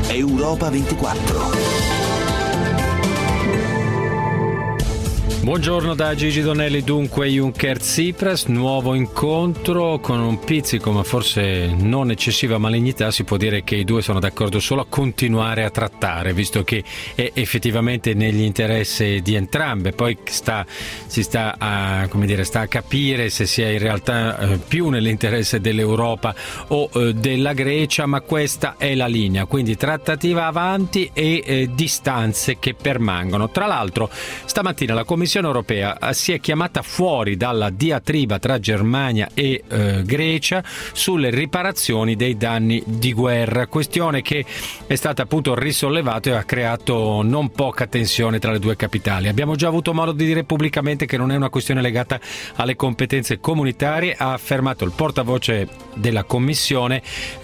Europa 24. Buongiorno da Gigi Donelli. Dunque Juncker-Tsipras, nuovo incontro con un pizzico ma forse non eccessiva malignità. Si può dire che i due sono d'accordo solo a continuare a trattare, visto che è effettivamente negli interessi di entrambe. Poi si sta a capire se sia in realtà più nell'interesse dell'Europa o della Grecia, ma questa è la linea, quindi trattativa avanti e distanze che permangono. Tra l'altro stamattina la Commissione europea si è chiamata fuori dalla diatriba tra Germania e Grecia sulle riparazioni dei danni di guerra, questione che è stata appunto risollevata e ha creato non poca tensione tra le due capitali. Abbiamo già avuto modo di dire pubblicamente che non è una questione legata alle competenze comunitarie, ha affermato il portavoce della Commissione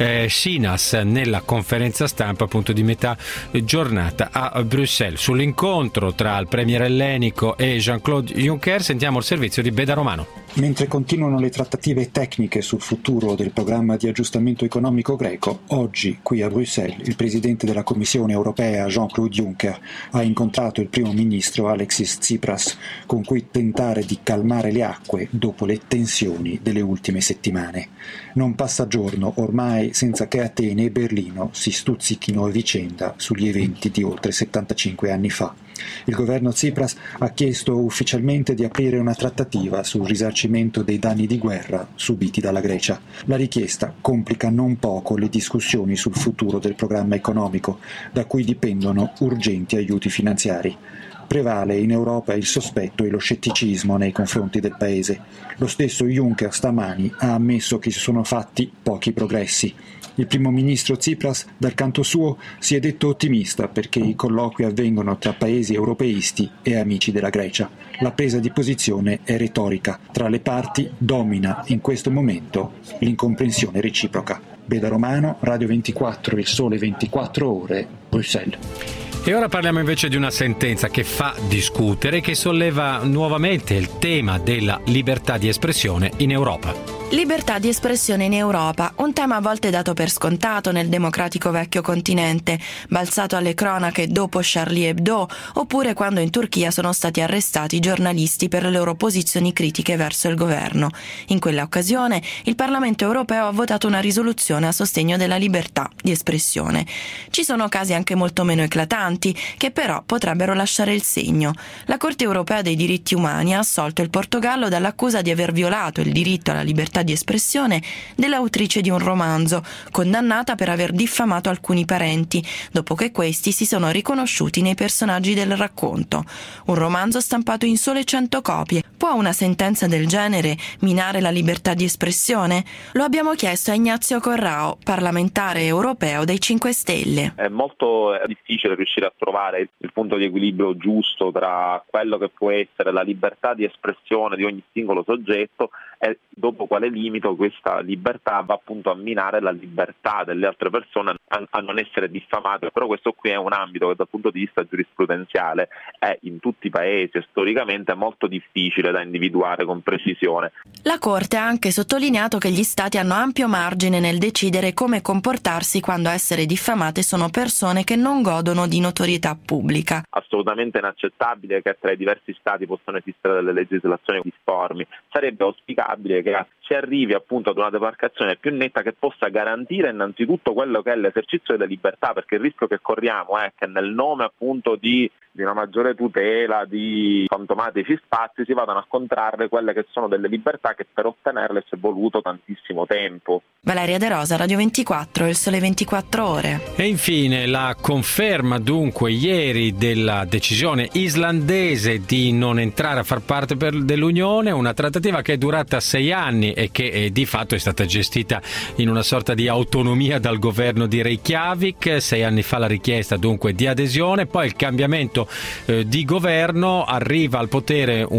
Schinas nella conferenza stampa appunto di metà giornata a Bruxelles. Sull'incontro tra il premier ellenico e Jean-Claude Juncker sentiamo il servizio di Beda Romano. Mentre continuano le trattative tecniche sul futuro del programma di aggiustamento economico greco, oggi qui a Bruxelles il presidente della Commissione europea Jean-Claude Juncker ha incontrato il primo ministro Alexis Tsipras, con cui tentare di calmare le acque dopo le tensioni delle ultime settimane. Non passa giorno ormai senza che Atene e Berlino si stuzzichino a vicenda sugli eventi di oltre 75 anni fa. Il governo Tsipras ha chiesto ufficialmente di aprire una trattativa sul risarcimento dei danni di guerra subiti dalla Grecia. La richiesta complica non poco le discussioni sul futuro del programma economico, da cui dipendono urgenti aiuti finanziari. Prevale in Europa il sospetto e lo scetticismo nei confronti del paese. Lo stesso Juncker stamani ha ammesso che si sono fatti pochi progressi. Il primo ministro Tsipras, dal canto suo, si è detto ottimista perché i colloqui avvengono tra paesi europeisti e amici della Grecia. La presa di posizione è retorica. Tra le parti domina in questo momento l'incomprensione reciproca. Beda Romano, Radio 24, Il Sole 24 Ore, Bruxelles. E ora parliamo invece di una sentenza che fa discutere, che solleva nuovamente il tema della libertà di espressione in Europa. Libertà di espressione in Europa, un tema a volte dato per scontato nel democratico vecchio continente, balzato alle cronache dopo Charlie Hebdo, oppure quando in Turchia sono stati arrestati giornalisti per le loro posizioni critiche verso il governo. In quella occasione il Parlamento europeo ha votato una risoluzione a sostegno della libertà di espressione. Ci sono casi anche molto meno eclatanti, che però potrebbero lasciare il segno. La Corte europea dei diritti umani ha assolto il Portogallo dall'accusa di aver violato il diritto alla libertà di espressione dell'autrice di un romanzo, condannata per aver diffamato alcuni parenti, dopo che questi si sono riconosciuti nei personaggi del racconto. Un romanzo stampato in sole 100 copie. Può una sentenza del genere minare la libertà di espressione? Lo abbiamo chiesto a Ignazio Corrao, parlamentare europeo dei 5 Stelle. È molto difficile riuscire a trovare il punto di equilibrio giusto tra quello che può essere la libertà di espressione di ogni singolo soggetto e dopo quale limite questa libertà va appunto a minare la libertà delle altre persone a non essere diffamate. Però questo qui è un ambito che dal punto di vista giurisprudenziale è in tutti i paesi e storicamente molto difficile da individuare con precisione. La Corte ha anche sottolineato che gli Stati hanno ampio margine nel decidere come comportarsi quando a essere diffamate sono persone che non godono di notorietà pubblica. Assolutamente inaccettabile che tra i diversi Stati possano esistere delle legislazioni difformi. Sarebbe auspicabile che si arrivi appunto ad una demarcazione più netta che possa garantire innanzitutto quello che è l'esercizio delle libertà, perché il rischio che corriamo è che nel nome appunto di una maggiore tutela di fantomatici spazi si vadano a contrarre quelle che sono delle libertà che per ottenerle ci è voluto tantissimo tempo. Valeria De Rosa, Radio 24, Il Sole 24 Ore. E infine la conferma dunque ieri della decisione islandese di non entrare a far parte dell'Unione, una trattativa che è durata 6 anni e che di fatto è stata gestita in una sorta di autonomia dal governo di Reykjavik. 6 anni fa la richiesta dunque di adesione, poi il cambiamento di governo, arriva al potere un partito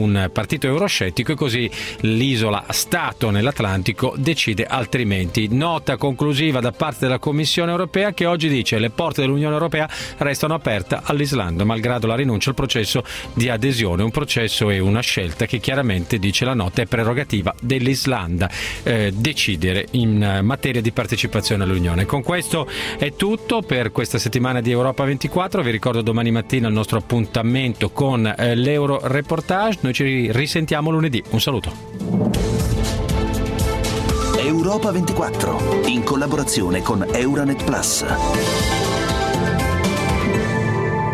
partito euroscettico, e così l'isola Stato nell'Atlantico decide altrimenti. Nota conclusiva da parte della Commissione europea, che oggi dice: le porte dell'Unione Europea restano aperte all'Islanda malgrado la rinuncia al processo di adesione, un processo e una scelta che chiaramente, dice la nota, è prerogativa dell'Islanda decidere in materia di partecipazione all'Unione. Con questo è tutto per questa settimana di Europa 24. Vi ricordo domani mattina il nostro appuntamento con l'Euro Reportage. Noi ci risentiamo lunedì. Un saluto. Europa 24 in collaborazione con Euranet Plus.